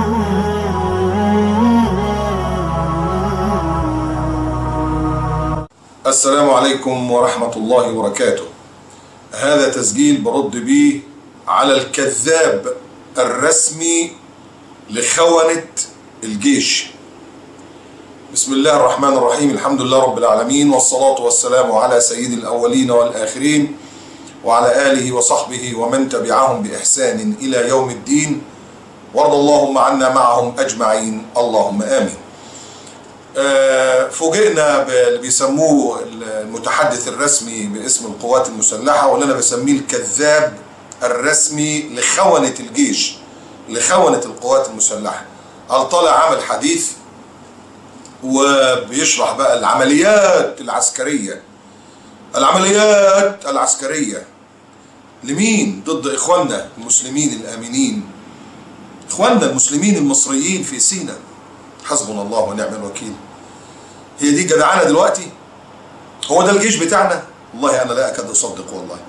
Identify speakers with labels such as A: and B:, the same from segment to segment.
A: السلام عليكم ورحمة الله وبركاته. هذا تسجيل برد بيه على الكذاب الرسمي لخونة الجيش. بسم الله الرحمن الرحيم، الحمد لله رب العالمين، والصلاة والسلام على سيد الأولين والآخرين وعلى آله وصحبه ومن تبعهم بإحسان إلى يوم الدين، وارض اللهم عنا معهم أجمعين، اللهم آمين. فوجئنا باللي بيسموه المتحدث الرسمي باسم القوات المسلحة، واللي أنا بسميه الكذاب الرسمي لخونة الجيش، لخونة القوات المسلحة. قال طالع عامل حديث وبيشرح بقى العمليات العسكرية. العمليات العسكرية لمين؟ ضد إخواننا المسلمين الآمنين، إخواننا المسلمين المصريين في سيناء. حسبنا الله ونعم الوكيل. هي دي جدعانة دلوقتي؟ هو ده الجيش بتاعنا؟ والله أنا لا أكاد أصدق والله.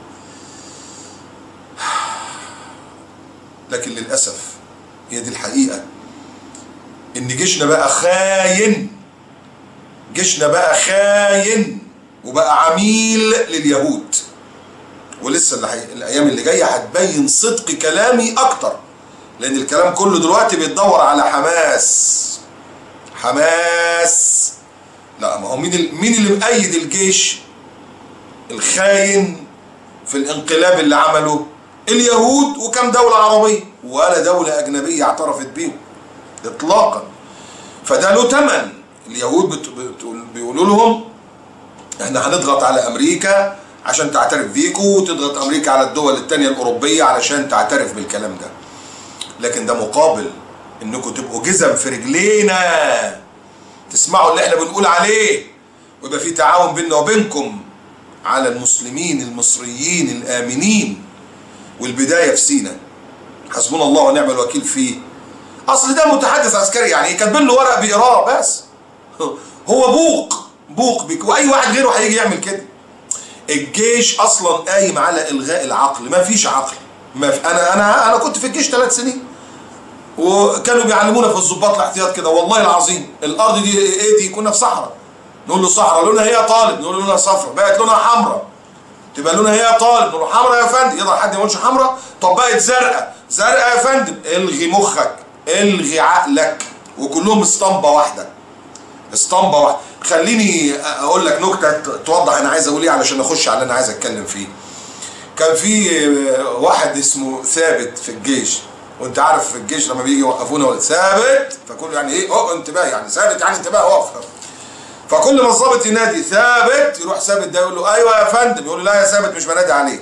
A: لكن للأسف هي دي الحقيقة، إن جيشنا بقى خاين، جيشنا بقى خاين وبقى عميل لليهود. ولسه الأيام اللي جاية هتبين صدق كلامي أكتر، لأن الكلام كله دلوقتي بيتدور على حماس. حماس لا، ما هو مين اللي مؤيد الجيش الخاين في الانقلاب اللي عمله؟ اليهود وكم دولة عربية، ولا دولة أجنبية اعترفت بيهم إطلاقا. فده له ثمن. اليهود بيقولوا لهم احنا هنضغط على أمريكا عشان تعترف بيكوا، وتضغط أمريكا على الدول التانية الأوروبية علشان تعترف بالكلام ده. لكن ده مقابل انكم تبقوا جزم في رجلينا، تسمعوا اللي احنا بنقول عليه، ويبقى في تعاون بيننا وبينكم على المسلمين المصريين الآمنين. والبداية في سيناء. حسبنا الله ونعم الوكيل فيه. اصل ده متحدث عسكري، يعني كاتبين له ورق بيقراه بس. هو بوق بيك، واي واحد غيره هيجي يعمل كده. الجيش اصلا قايم على الغاء العقل، ما فيش عقل. ما في. انا كنت في الجيش 3 سنين، وكانوا بيعلمونا في الضباط الاحتياط كده، والله العظيم. الارض دي ايه دي؟ كنا في صحراء، نقول له صحراء، لونها هي طالب، نقول له لونها صفراء، بقت لونها حمراء، تبقى لونها هي طالب، نقول له حمراء يا فندم. يقدر حد ما يقولش حمراء؟ طب بقت زرقاء، زرقاء يا فندم. الغي مخك، الغي عقلك، وكلهم اسطمبه واحده، اسطمبه واحده. خليني اقول لك نكته توضح انا عايز اقول ايه علشان اخش على اللي انا عايز اتكلم فيه. كان في واحد اسمه ثابت في الجيش، وانت عارف في الجيش لما بيجي يوقفونا يقول ثابت، فكل يعني ايه؟ انتباه، يعني ثابت يعني انتباه، اقف. فكل ما الظابط ينادي ثابت، يروح ثابت ده يقول له ايوه يا فندم، يقول له لا يا ثابت مش بنادي عليك.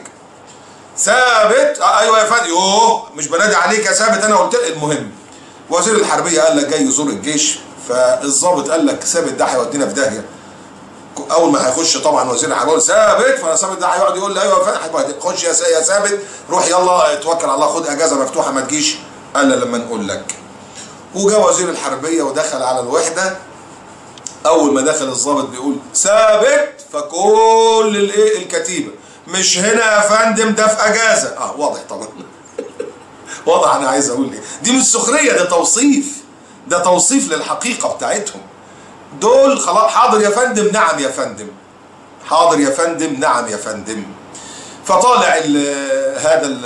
A: ثابت ايوه يا فندم، يوه مش بنادي عليك يا ثابت، انا قلت لك. المهم وزير الحربيه قال لك جاي يزور الجيش، فالظابط قال لك ثابت ده هيودينا في داهيه. اول ما هيخش طبعا وزير الحربيه يقول ثابت، فثابت ده هيقعد يقول له ايوه يا فندم، خش يا ثابت، روح يلا اتوكل على الله، خد اجازه مفتوحه ما تجيش الا لما نقول لك. وجا وزير الحربيه ودخل على الوحده. اول ما دخل الضابط بيقول ثابت، فكل الكتيبه مش هنا يا فندم، ده في اجازه. واضح طبعا. واضح انا عايز اقول ايه. دي مش سخريه، ده توصيف، ده توصيف للحقيقه بتاعتهم. دول خلاص حاضر يا فندم، نعم يا فندم، حاضر يا فندم، نعم يا فندم. فطالع هذا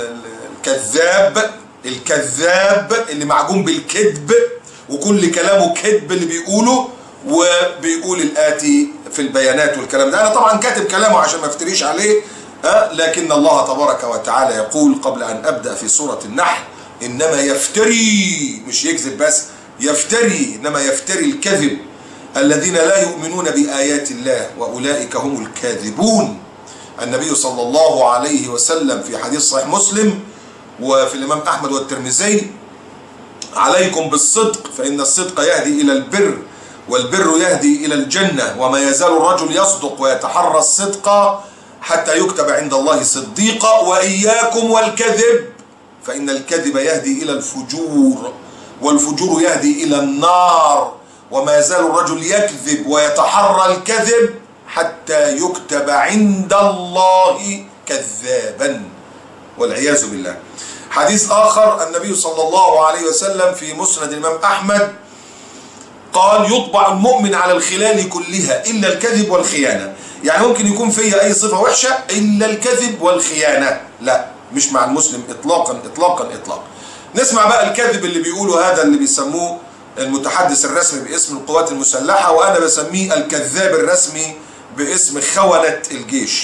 A: الكذاب اللي معجون بالكذب، وكل كلامه كذب اللي بيقوله، وبيقول الآتي في البيانات والكلام ده. أنا طبعا كاتب كلامه عشان ما افتريش عليه، لكن الله تبارك وتعالى يقول قبل أن أبدأ في سورة النحل: إنما يفتري، مش يكذب بس، يفتري، إنما يفتري الكذب الذين لا يؤمنون بآيات الله وأولئك هم الكاذبون. النبي صلى الله عليه وسلم في حديث صحيح مسلم وفي الإمام أحمد والترمذي: عليكم بالصدق فإن الصدق يهدي إلى البر، والبر يهدي إلى الجنة، وما يزال الرجل يصدق ويتحرى الصدق حتى يكتب عند الله صديقا، وإياكم والكذب فإن الكذب يهدي إلى الفجور، والفجور يهدي إلى النار، وما يزال الرجل يكذب ويتحرى الكذب حتى يكتب عند الله كذابا، والعياذ بالله. حديث آخر النبي صلى الله عليه وسلم في مسند الإمام أحمد قال يطبع المؤمن على الخلال كلها إلا الكذب والخيانة. يعني ممكن يكون فيا أي صفة وحشة إلا الكذب والخيانة، لا مش مع المسلم إطلاقا إطلاقا إطلاقا. نسمع بقى الكذب اللي بيقوله هذا اللي بيسموه المتحدث الرسمي باسم القوات المسلحة، وأنا بسميه الكذاب الرسمي باسم خونة الجيش.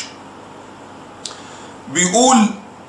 A: بيقول،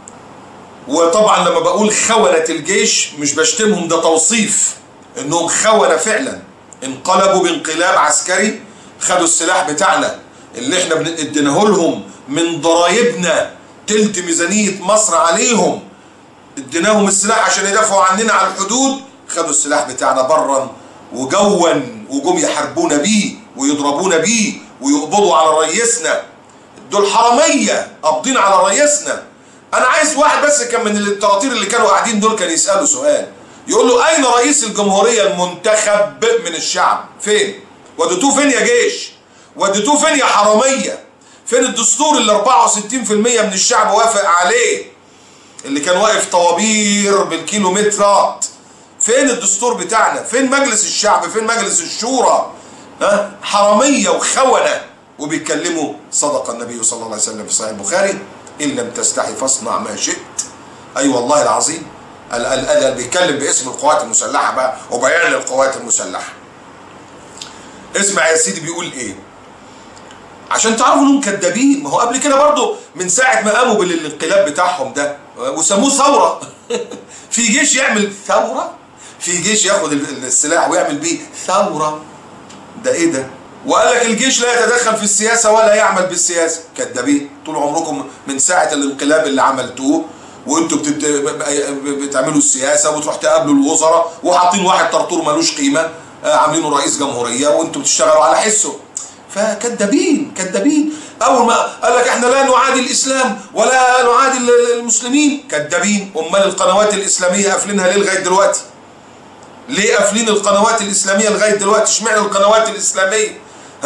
A: وطبعا لما بقول خونة الجيش مش بشتمهم، ده توصيف انهم خونة فعلا، انقلبوا بانقلاب عسكري، خدوا السلاح بتاعنا اللي احنا اديناه لهم من ضرايبنا، تلت ميزانية مصر عليهم، اديناهم السلاح عشان يدافعوا عننا على الحدود، خدوا السلاح بتاعنا برا وجوا وجم يحاربونا بيه ويضربونا بيه ويقبضوا على رئيسنا. دول حرامية قابضين على رئيسنا. انا عايز واحد بس كان من التراطير اللي كانوا قاعدين دول كان يسألوا سؤال، يقول له اين رئيس الجمهورية المنتخب من الشعب؟ فين؟ وديتوه فين يا جيش؟ وديتوه فين يا حرامية؟ فين الدستور اللي 64% من الشعب وافق عليه، اللي كان واقف طوابير بالكيلومترات؟ فين الدستور بتاعنا؟ فين مجلس الشعب؟ فين مجلس الشورى؟ حرامية وخونة وبيتكلموا. صدق النبي صلى الله عليه وسلم في صحيح البخاري: إن لم تستحي فاصنع ما شئت. أي والله العظيم بيتكلم باسم القوات المسلحة بقى وبيان القوات المسلحة. اسمع يا سيدي بيقول إيه عشان تعرفوا إنهم كدابين. ما هو قبل كده برضه من ساعة ما قاموا بالانقلاب بتاعهم ده وسموه ثورة في جيش يعمل ثورة؟ في جيش ياخد السلاح ويعمل بيه ثورة؟ ده إيه ده؟ وقال لك الجيش لا يتدخل في السياسة ولا يعمل بالسياسة. كدابين طول عمركم من ساعة الانقلاب اللي عملتوه وانتوا بتعملوا السياسة وتروح تقابلوا الوزراء وحاطين واحد طرطور ملوش قيمة عاملينه رئيس جمهورية وانتوا بتشتغلوا على حسه. فكدابين كدابين. اول ما قال لك احنا لا نعادي الاسلام ولا نعادي المسلمين، كدابين. امال القنوات الاسلامية قافلينها ليه لغاية دلوقتي؟ ليه قافلين القنوات الاسلامية لغاية دلوقتي؟ اشمعنى القنوات الاسلامية؟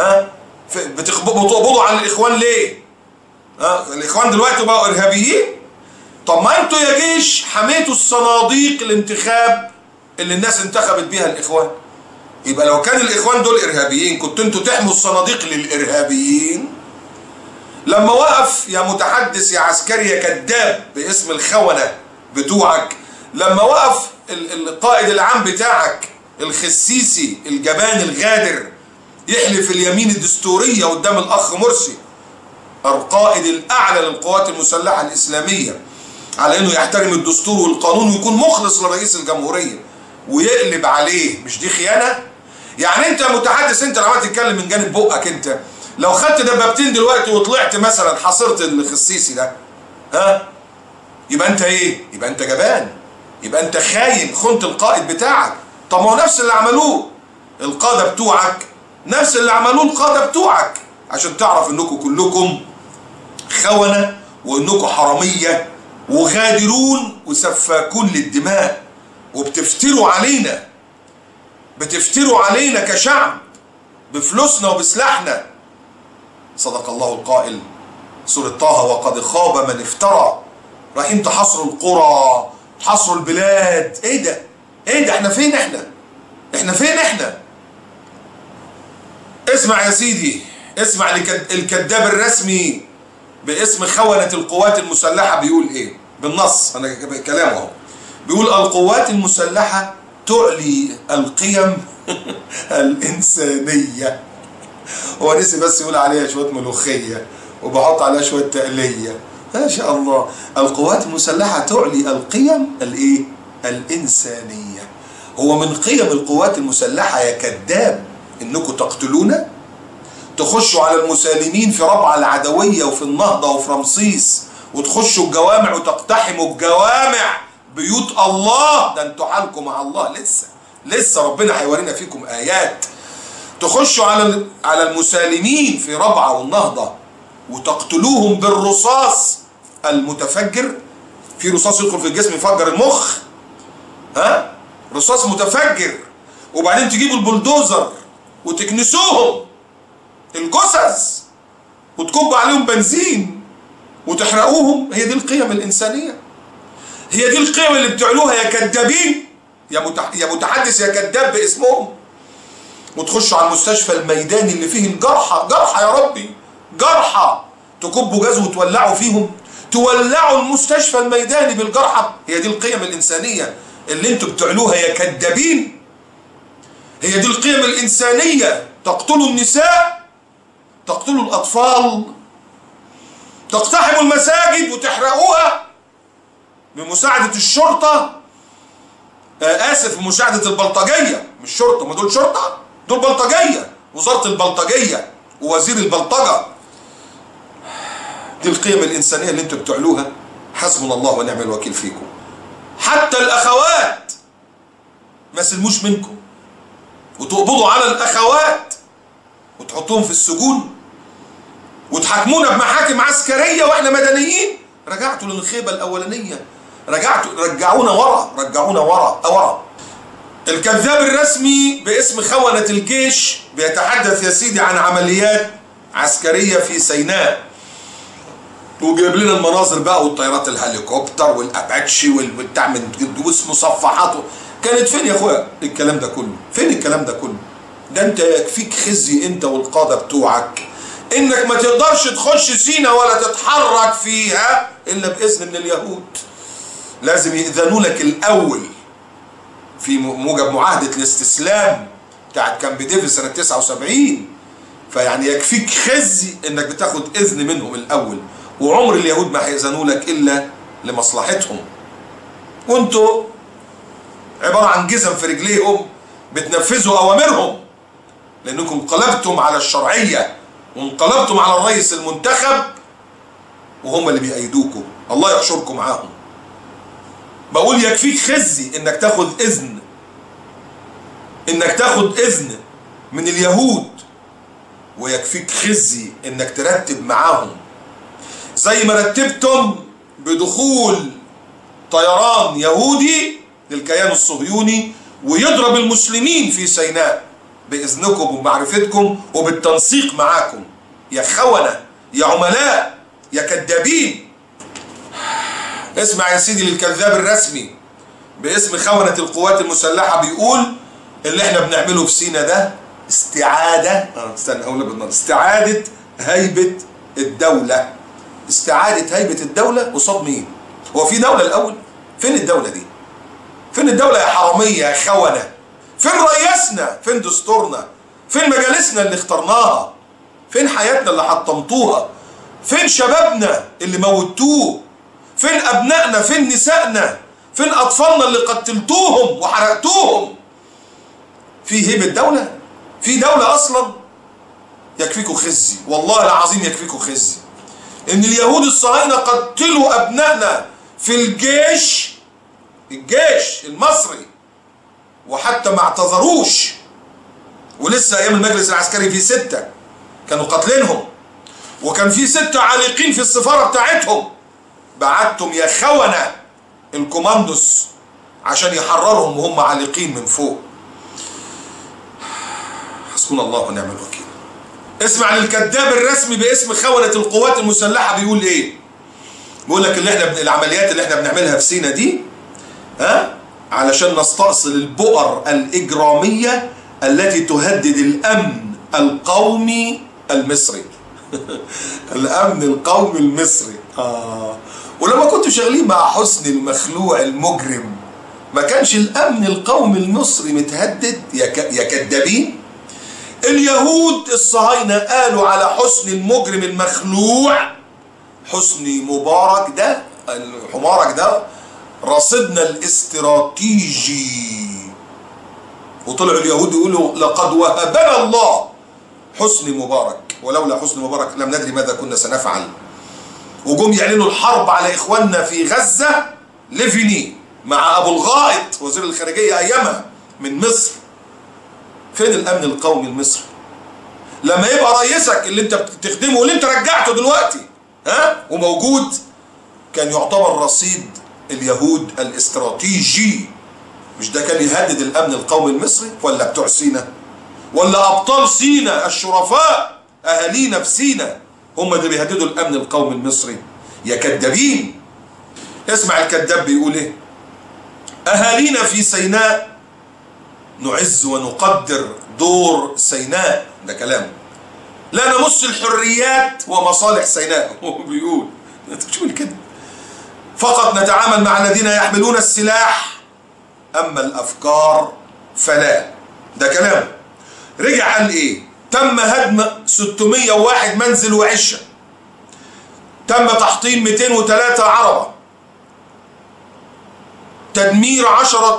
A: بتقبضوا على الاخوان ليه؟ الاخوان دلوقتي بقوا ارهابيين. طب ما انتوا يا جيش حميتوا الصناديق الانتخاب اللي الناس انتخبت بيها الاخوان. يبقى لو كان الاخوان دول ارهابيين كنتوا انتوا تحموا الصناديق للارهابيين. لما وقف يا متحدث يا عسكري يا كذاب باسم الخونة بتوعك، لما وقف القائد العام بتاعك الخسيسي الجبان الغادر يحلف اليمين الدستورية قدام الأخ مرسي القائد الأعلى للقوات المسلحة الإسلامية على إنه يحترم الدستور والقانون ويكون مخلص لرئيس الجمهورية ويقلب عليه، مش دي خيانة؟ يعني أنت متحدث، أنت لما تتكلم من جانب بقك، أنت لو خدت دبابتين دلوقتي وطلعت مثلا حاصرت الخسيسي ده، يبقى أنت إيه؟ يبقى أنت جبان، يبقى أنت خاين، خنت القائد بتاعك. طب ما هو نفس اللي عملوه القادة بتوعك، نفس اللي عملوه القادة بتوعك، عشان تعرف انكم كلكم خونة وانكم حرامية وغادرون وسفاكون للدماء وبتفتروا علينا، بتفتروا علينا كشعب بفلوسنا وبسلاحنا. صدق الله القائل سورة طه: وقد خاب من افترى. رايحين تحاصروا القرى، تحاصروا البلاد. ايه ده؟ ايه ده؟ احنا فين احنا؟ احنا فين احنا؟ اسمع يا سيدي، اسمع الكذاب الرسمي باسم خونة القوات المسلحة بيقول ايه بالنص. انا كلامه اهو. بيقول: القوات المسلحة تعلي القيم الإنسانية. هو نسي بس يقول عليها شوية ملوخية وبحط عليها شوية تقلية. ما شاء الله. القوات المسلحة تعلي القيم الايه؟ الإنسانية. هو من قيم القوات المسلحة يا كذاب انكم تقتلونا، تخشوا على المسالمين في ربعة العدوية وفي النهضة وفي رمسيس وتخشوا الجوامع وتقتحموا الجوامع بيوت الله. ده انتوا حالكم مع الله لسه ربنا هيورينا فيكم آيات. تخشوا على المسالمين في ربعة والنهضة وتقتلوهم بالرصاص المتفجر. في رصاص يدخل في الجسم يفجر المخ، رصاص متفجر. وبعدين تجيبوا البلدوزر وتكنسوهم الجثث وتكبوا عليهم بنزين وتحرقوهم. هي دي القيم الإنسانية؟ هي دي القيم اللي بتعلوها يا كذابين، يا متحدث يا كذاب باسمهم. وتخشوا على المستشفى الميداني اللي فيه الجرحى، جرحى يا ربي، جرحى، تكبوا جاز وتولعوا فيهم، تولعوا المستشفى الميداني بالجرحى. هي دي القيم الإنسانية اللي انتوا بتعلوها يا كذابين؟ هي دي القيم الإنسانية؟ تقتلوا النساء، تقتلوا الأطفال، تقتحموا المساجد وتحرقوها بمساعدة الشرطة، آسف، بمساعدة البلطجية، مش شرطة، ما دول شرطة، دول بلطجية، وزارة البلطجية ووزير البلطجة. دي القيم الإنسانية اللي انتوا بتعلوها؟ حسبنا الله ونعم الوكيل فيكم. حتى الأخوات ما سلموش منكم، وتقبضوا على الأخوات وتحطوهم في السجون وتحاكمونا بمحاكم عسكرية واحنا مدنيين. رجعتوا للخيبة الأولانية، رجعونا ورا. الكذاب الرسمي باسم خونة الجيش بيتحدث يا سيدي عن عمليات عسكرية في سيناء، وجايب لنا المناظر بقى، والطيارات الهليكوبتر والاباتشي والبتاع من دوس مصفحات. كانت فين يا اخويا الكلام ده كله؟ فين الكلام ده كله؟ ده انت يكفيك خزي انت والقاده بتوعك انك ما تقدرش تخش سينا ولا تتحرك فيها الا باذن من اليهود. لازم يأذنوا لك الاول في موجب معاهده الاستسلام بتاعت كامب ديفيد سنه 79. فيعني يكفيك خزي انك بتاخد اذن منهم الاول، وعمر اليهود ما هيأذنوا لك الا لمصلحتهم. وانتوا عباره عن جزم في رجليهم بتنفذوا اوامرهم، لانكم انقلبتم على الشرعيه وانقلبتم على الرئيس المنتخب، وهم اللي بيأيدوكم. الله يحشركم معاهم. بقول يكفيك خزي انك تاخد اذن من اليهود، ويكفيك خزي انك ترتب معاهم زي ما رتبتم بدخول طيران يهودي للكيان الصهيوني ويضرب المسلمين في سيناء بإذنكم وبمعرفتكم وبالتنسيق معاكم. يا خونة، يا عملاء، يا كذابين. اسمع يا سيدي للكذاب الرسمي باسم خونة القوات المسلحة، بيقول اللي احنا بنعمله في سينا ده استعادة هيبة الدولة. استعادة هيبة الدولة قصاد مين؟ هو في دولة الأول؟ فين الدولة دي؟ فين الدولة يا حرامية يا خونة؟ فين رئيسنا؟ فين دستورنا؟ فين مجالسنا اللي اخترناها؟ فين حياتنا اللي حطمتوها؟ فين شبابنا اللي موتوه؟ فين أبنائنا؟ فين نسائنا؟ فين أطفالنا اللي قتلتوهم وحرقتوهم؟ في هيبة دولة؟ في دولة أصلا؟ يكفيكوا خزي، والله العظيم يكفيكوا خزي إن اليهود الصهاينة قتلوا أبنائنا في الجيش المصري، وحتى ما اعتذروش. ولسه أيام المجلس العسكري في 6 كانوا قاتلينهم، وكان في 6 عالقين في السفارة بتاعتهم. بعتهم يا خونة الكوماندوس عشان يحررهم وهم عالقين من فوق. حسبنا الله ونعم الوكيل. اسمع للكذاب الرسمي باسم خونة القوات المسلحة بيقول ايه؟ بيقول لك العمليات اللي احنا بنعملها في سينا دي علشان نستأصل البؤر الإجرامية التي تهدد الأمن القومي المصري. الأمن القومي المصري. ولما كنتوا شغالين مع حسني المخلوع المجرم ما كانش الأمن القومي المصري متهدد يا كدابين؟ اليهود الصهاينة قالوا على حسني المجرم المخلوع، حسني مبارك ده حمارك ده رصدنا الاستراتيجي. وطلعوا اليهود يقولوا لقد وهبنا الله حسني مبارك، ولولا حسني مبارك لم ندري ماذا كنا سنفعل. وجم يعلنوا الحرب على إخواننا في غزة ليفيني مع أبو الغائط وزير الخارجية أيامها من مصر. فين الأمن القومي المصري؟ لما يبقى رئيسك اللي انت بتخدمه واللي انت رجعته دلوقتي وموجود كان يعتبر رصيد اليهود الاستراتيجي. مش ده كان يهدد الأمن القومي المصري؟ ولا بتوع سينا؟ ولا أبطال سينا الشرفاء أهالينا في سينا هم اللي بيهددوا الأمن القومي المصري؟ يا كدابين. اسمع الكذاب بيقول ايه: اهالينا في سيناء نعز ونقدر دور سيناء، ده كلام، لا نمس الحريات ومصالح سيناء. هو بيقول شو الكذب، فقط نتعامل مع الذين يحملون السلاح، اما الافكار فلا، ده كلام. رجع قال ايه: تم هدم 601 منزل وعشه، تم تحطيم 203 عربه، تدمير 10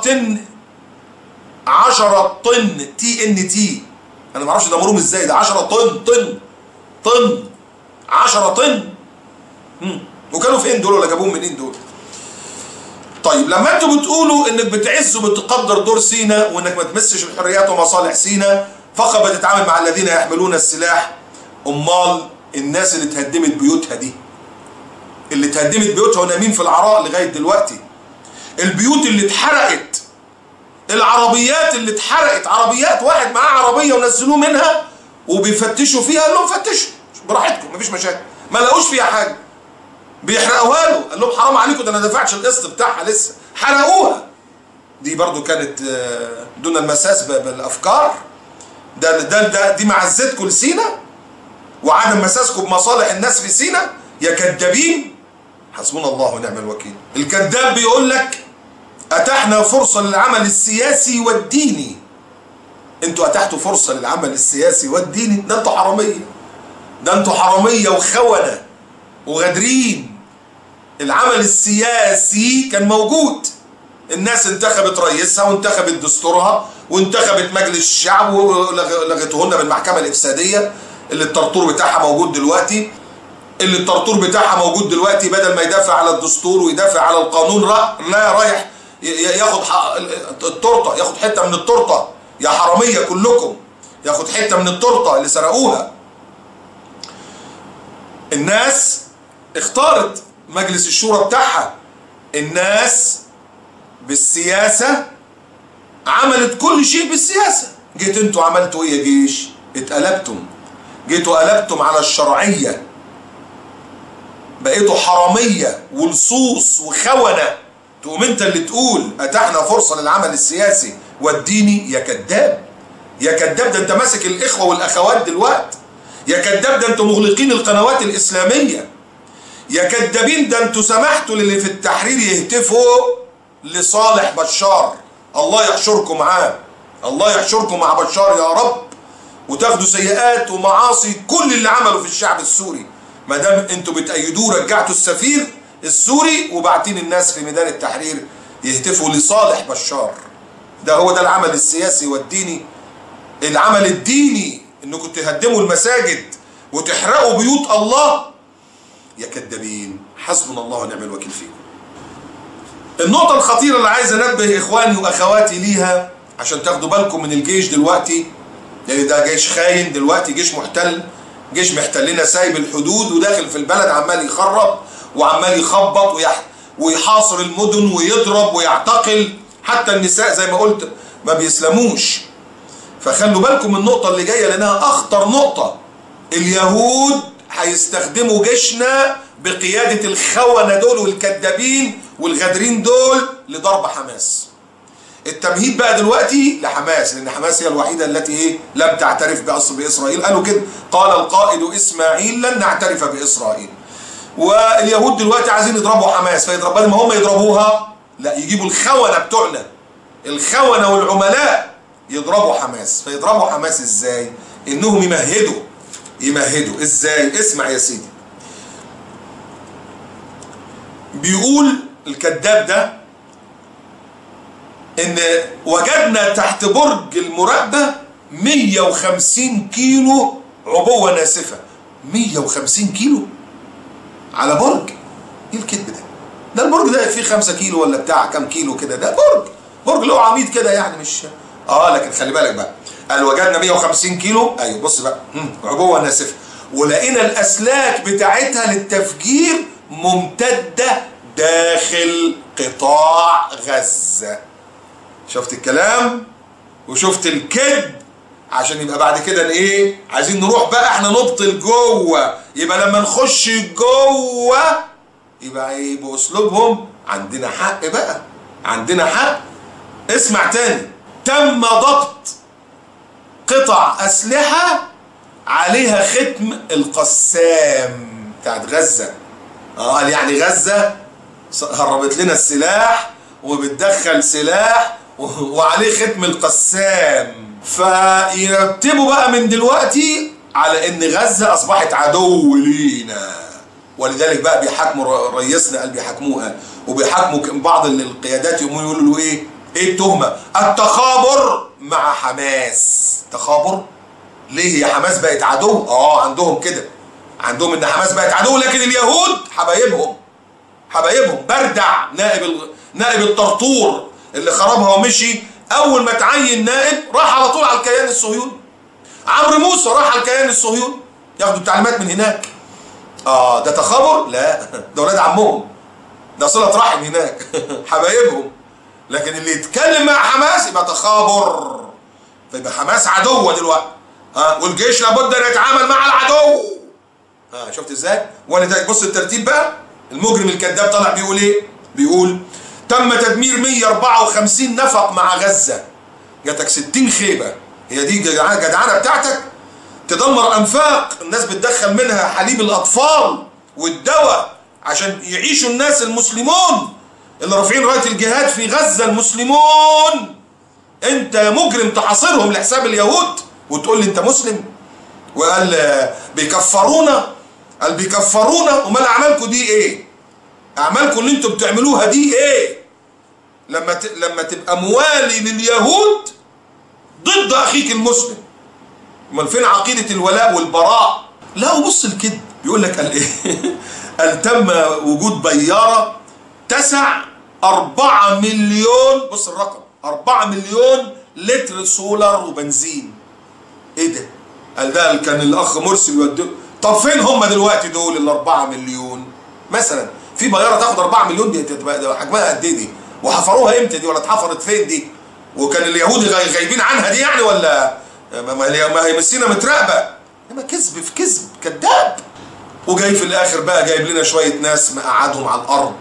A: طن TNT. انا ما اعرفش دمروهم ازاي، ده 10 طن 10 طن. وكانوا فين دول ولا جابوهم منين دول؟ طيب لما انتوا بتقولوا انك بتعز وبتقدر دور سيناء وانك ما تمسش الحريات ومصالح سيناء، فقط بتتعامل مع الذين يحملون السلاح، امال الناس اللي اتهدمت بيوتها دي، اللي اتهدمت بيوتها ونايمين في العراء لغايه دلوقتي، البيوت اللي اتحرقت، العربيات اللي اتحرقت، عربيات واحد معاه عربيه ونزلوه منها وبيفتشوا فيها، قال لهم فتشوا براحتكم مفيش مشاكل، ما لقوش فيها حاجه، بيحرقوها له، قال لهم حرام عليكم ده انا دفعتش القسط بتاعها لسه، حرقوها. دي برضو كانت دون المساس بالافكار. دي معزتكم لسينا وعدم مساسكم بمصالح الناس في سينا يا كذابين. حسبنا الله ونعم الوكيل. الكذاب بيقول لك اتحنا فرصه للعمل السياسي والديني. انتوا اتحتوا فرصه للعمل السياسي والديني؟ ده انتوا حراميه، ده انتوا حراميه وخونه وغادرين. العمل السياسي كان موجود، الناس انتخبت رئيسها وانتخبت دستورها وانتخبت مجلس الشعب ولغته لنا بالمحكمه الافساديه اللي الطرطور بتاعها موجود دلوقتي، بدل ما يدافع على الدستور ويدافع على القانون لا رايح ياخد التورته، ياخد حته من التورته. يا حراميه كلكم، ياخد حته من التورته اللي سرقوها. الناس اختارت مجلس الشورى بتاعها، الناس بالسياسه عملت كل شيء بالسياسه. جيت انتوا عملتوا ايه يا جيش؟ اتقلبتم، جيتوا قلبتم على الشرعيه، بقيتوا حراميه ولصوص وخونه. تقوم انت اللي تقول اتحنا فرصه للعمل السياسي والديني؟ يا كذاب، يا كذاب، ده انت ماسك الاخوه والاخوات دلوقتي، يا كذاب، ده انتوا مغلقين القنوات الاسلاميه، يا كذابين، ده انتوا سمحتوا للي في التحرير يهتفوا لصالح بشار. الله يحشركم معاه، الله يحشركم مع بشار يا رب، وتاخدوا سيئات ومعاصي كل اللي عمله في الشعب السوري. ما دام انتوا بتأيدوه، رجعتوا السفير السوري وبعتين الناس في ميدان التحرير يهتفوا لصالح بشار. ده العمل السياسي والديني. العمل الديني انكم تهدموا المساجد وتحرقوا بيوت الله. يا كذابين، حسبنا الله ونعم الوكيل فيكم. النقطة الخطيرة اللي عايز انبه اخواني واخواتي ليها عشان تاخدوا بالكم من الجيش دلوقتي، لان ده جيش خاين دلوقتي، جيش محتل، جيش محتلنا سايب الحدود وداخل في البلد عمال يخرب وعمال يخبط ويحاصر المدن ويضرب ويعتقل، حتى النساء زي ما قلت ما بيسلموش. فخلوا بالكم من النقطة اللي جاية لانها اخطر نقطة. اليهود هيستخدموا جيشنا بقيادة الخونة دول والكذابين والغادرين دول لضرب حماس. التمهيد بقى دلوقتي لحماس، لان حماس هي الوحيدة التي لم تعترف بإسرائيل. قالوا كده، قال القائد إسماعيل لن نعترف بإسرائيل. واليهود دلوقتي عايزين يضربوا حماس، فيضربوا بدل ما هم يضربوها، لا يجيبوا الخونة بتوعنا، الخونة والعملاء يضربوا حماس. فيضربوا حماس ازاي؟ انهم يمهدوا ازاي؟ اسمع يا سيدي، بيقول الكذاب ده ان وجدنا تحت برج المراقبة 150 كيلو عبوة ناسفة. 150 كيلو على برج؟ ايه الكذب ده؟ ده البرج ده فيه 5 كيلو ولا بتاع كام كيلو كده، ده برج له عميد كده يعني، مش لكن خلي بالك بقى، قال وجدنا 150 كيلو، ايوه بص بقى، عبوة ناسفة، ولقينا الاسلاك بتاعتها للتفجير ممتدة داخل قطاع غزة. شفت الكلام وشفت الكذب، عشان يبقى بعد كده ايه؟ عايزين نروح بقى احنا نبطل جوه، يبقى لما نخش جوه يبقى ايه باسلوبهم؟ عندنا حق بقى، عندنا حق. اسمع تاني، تم ضبط قطع أسلحة عليها ختم القسام بتاعت غزة. قال يعني غزة هربت لنا السلاح وبتدخل سلاح وعليه ختم القسام، فيرتبوا بقى من دلوقتي على ان غزة اصبحت عدو لينا. ولذلك بقى بيحاكموا رئيسنا، قال بيحاكموها وبيحاكموا بعض القيادات يقولوا له ايه التهمة؟ التخابر مع حماس. تخابر ليه؟ هي حماس بقت عدو؟ عندهم كده، عندهم ان حماس بقت عدو، لكن اليهود حبايبهم بردع نائب الطرطور اللي خربها ومشي، اول ما تعين نائب راح على طول على الكيان الصهيوني. عمرو موسى راح على الكيان الصهيوني ياخدوا التعليمات من هناك. ده تخابر؟ لا، ده ولاد عمهم، ده صلة رحم هناك حبايبهم. لكن اللي يتكلم مع حماس يبقى تخابر، فيبقى حماس عدوة دلوقتي. والجيش لابد ان يتعامل مع العدو. شفت ازاي؟ ولذلك بص الترتيب بقى. المجرم الكذاب طلع بيقول ايه؟ بيقول تم تدمير 154 نفق مع غزة. جاتك 60 خيبة، هي دي جدعانة بتاعتك؟ تدمر انفاق الناس بتدخل منها حليب الاطفال والدواء عشان يعيشوا الناس المسلمون اللي رافعين راية الجهاد في غزة، المسلمون. انت يا مجرم تحاصرهم لحساب اليهود وتقول لي انت مسلم؟ وقال بيكفرونا، قال بيكفرونا. امال اعمالكم دي ايه؟ اعمالكم اللي انتوا بتعملوها دي ايه؟ لما تبقى موالي لليهود ضد اخيك المسلم، امال فين عقيده الولاء والبراء؟ لا، وبص الكذب يقول لك قال ايه؟ قال تم وجود بياره تسع 4 مليون، بص الرقم، 4 مليون لتر سولار وبنزين. ايه ده؟ قال ده كان الاخ مرسي بيوديه. طب فين هم دلوقتي دول ال 4 مليون؟ مثلا في بياره تاخد 4 مليون دي تبقى حجمها قد ايه دي؟ وحفروها امتى دي؟ ولا اتحفرت فين دي؟ وكان اليهود غايبين عنها دي يعني؟ ولا ما هي مسينا متراقبه؟ انما كذب في كذب، كذاب. وجاي في الاخر بقى جايب لنا شويه ناس مقعدهم على الارض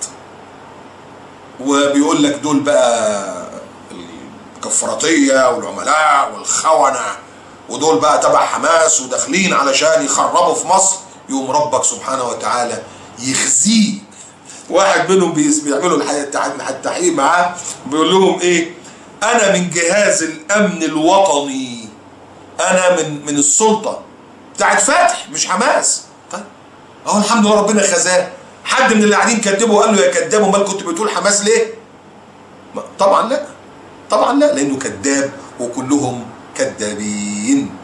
A: وبيقول لك دول بقى الكفراتيه والعملاء والخونه، ودول بقى تبع حماس وداخلين علشان يخربوا في مصر. يقوم ربك سبحانه وتعالى يخزيه. واحد منهم بيعملوا التحقيق معاه، بيقول لهم ايه؟ انا من جهاز الامن الوطني، انا من السلطه بتاعت فتح مش حماس. طيب اهو الحمد لله ربنا خزاه. حد من اللي قاعدين كذبه وقال له يا كذاب امال كنت بتقول حماس ليه؟ طبعا لا، طبعا لا، لانه كذاب وكلهم كذابين.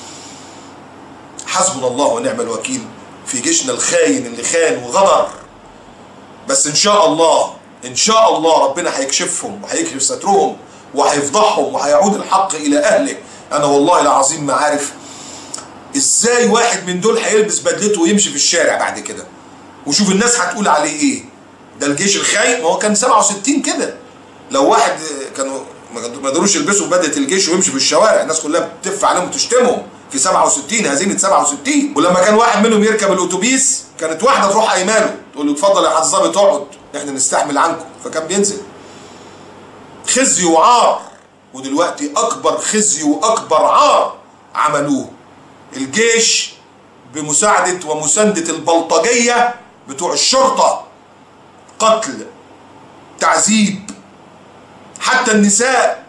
A: حسبنا الله ونعم الوكيل في جيشنا الخاين اللي خان وغدر. بس ان شاء الله ان شاء الله ربنا هيكشفهم وهيكشف سترهم وهيفضحهم وهيعود الحق الى اهله. انا والله العظيم ما عارف ازاي واحد من دول هيلبس بدلته ويمشي في الشارع بعد كده، وشوف الناس هتقول عليه ايه. ده الجيش الخاين. ما هو كان 67 كده، لو واحد كانوا ما قدروش يلبسوا بدله الجيش ويمشوا في الشوارع الناس كلها بتف عليهم وتشتمهم في 67 هزيمه 67. ولما كان واحد منهم يركب الاتوبيس كانت واحده تروح قايماله تقول له اتفضل يا حاج الظابط اقعد احنا نستحمل عنكم، فكان بينزل. خزي وعار. ودلوقتي اكبر خزي واكبر عار عملوه الجيش بمساعده ومسانده البلطجيه بتوع الشرطه. قتل، تعذيب، حتى النساء،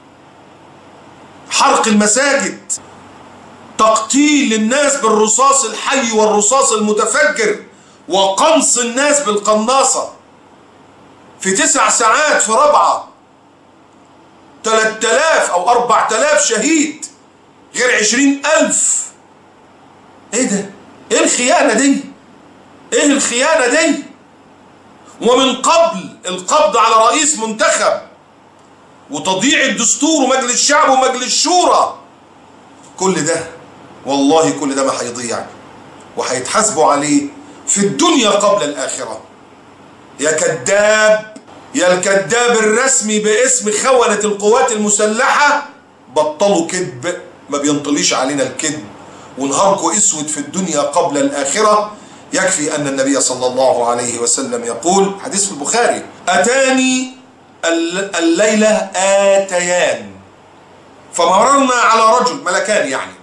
A: حرق المساجد، تقتيل الناس بالرصاص الحي والرصاص المتفجر، وقنص الناس بالقناصة في 9 ساعات في رابعة. 3000 أو 4000 شهيد غير 20,000. ايه ده؟ ايه الخيانة دي؟ ايه الخيانة دي؟ ومن قبل القبض على رئيس منتخب وتضييع الدستور ومجلس الشعب ومجلس الشورى. كل ده والله كل ده ما هيضيع وهيتحاسبوا عليه في الدنيا قبل الآخرة. يا كذاب، يا الكذاب الرسمي باسم خونة القوات المسلحة، بطلوا كذب، ما بينطليش علينا الكذب ونهاركوا اسود في الدنيا قبل الآخرة. يكفي أن النبي صلى الله عليه وسلم يقول، حديث في البخاري، أتاني الليلة آتيان، فمررنا على رجل، ملكان يعني،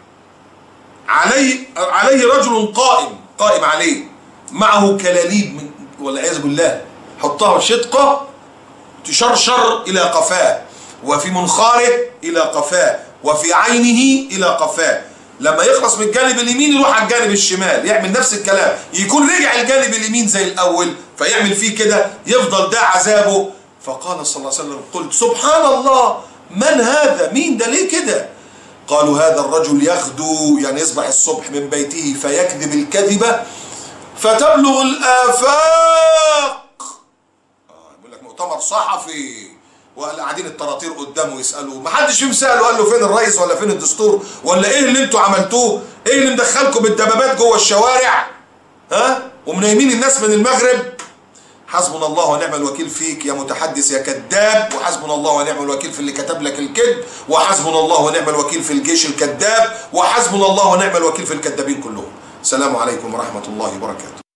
A: عليه رجل قائم عليه، معه كلاليب والعياذ بالله، حطها شدقة تشرشر إلى قفاه، وفي منخاره إلى قفاه، وفي عينه إلى قفاه. لما يخلص من الجانب اليمين يروح على الجانب الشمال يعمل نفس الكلام، يكون رجع الجانب اليمين زي الأول فيعمل فيه كده، يفضل ده عذابه. فقال صلى الله عليه وسلم: قلت سبحان الله، من هذا؟ مين ده؟ ليه كده؟ قالوا: هذا الرجل يغدو، يعني يصبح الصبح، من بيته فيكذب الكذبة فتبلغ الآفاق. يقول لك مؤتمر صحفي وقاعدين الطراطير قدامه يسألوا، ما حدش فيهم سأله قال له فين الرئيس ولا فين الدستور ولا ايه اللي انتوا عملتوه؟ ايه اللي مدخلكم بالدبابات جوه الشوارع؟ ومنيمين الناس من المغرب؟ حسبنا الله ونعم الوكيل فيك يا متحدث يا كذاب، وحسبنا الله ونعم الوكيل في اللي كتب لك الكذب، وحسبنا الله ونعم الوكيل في الجيش الكذاب، وحسبنا الله ونعم الوكيل في الكذابين كلهم. السلام عليكم ورحمة الله وبركاته.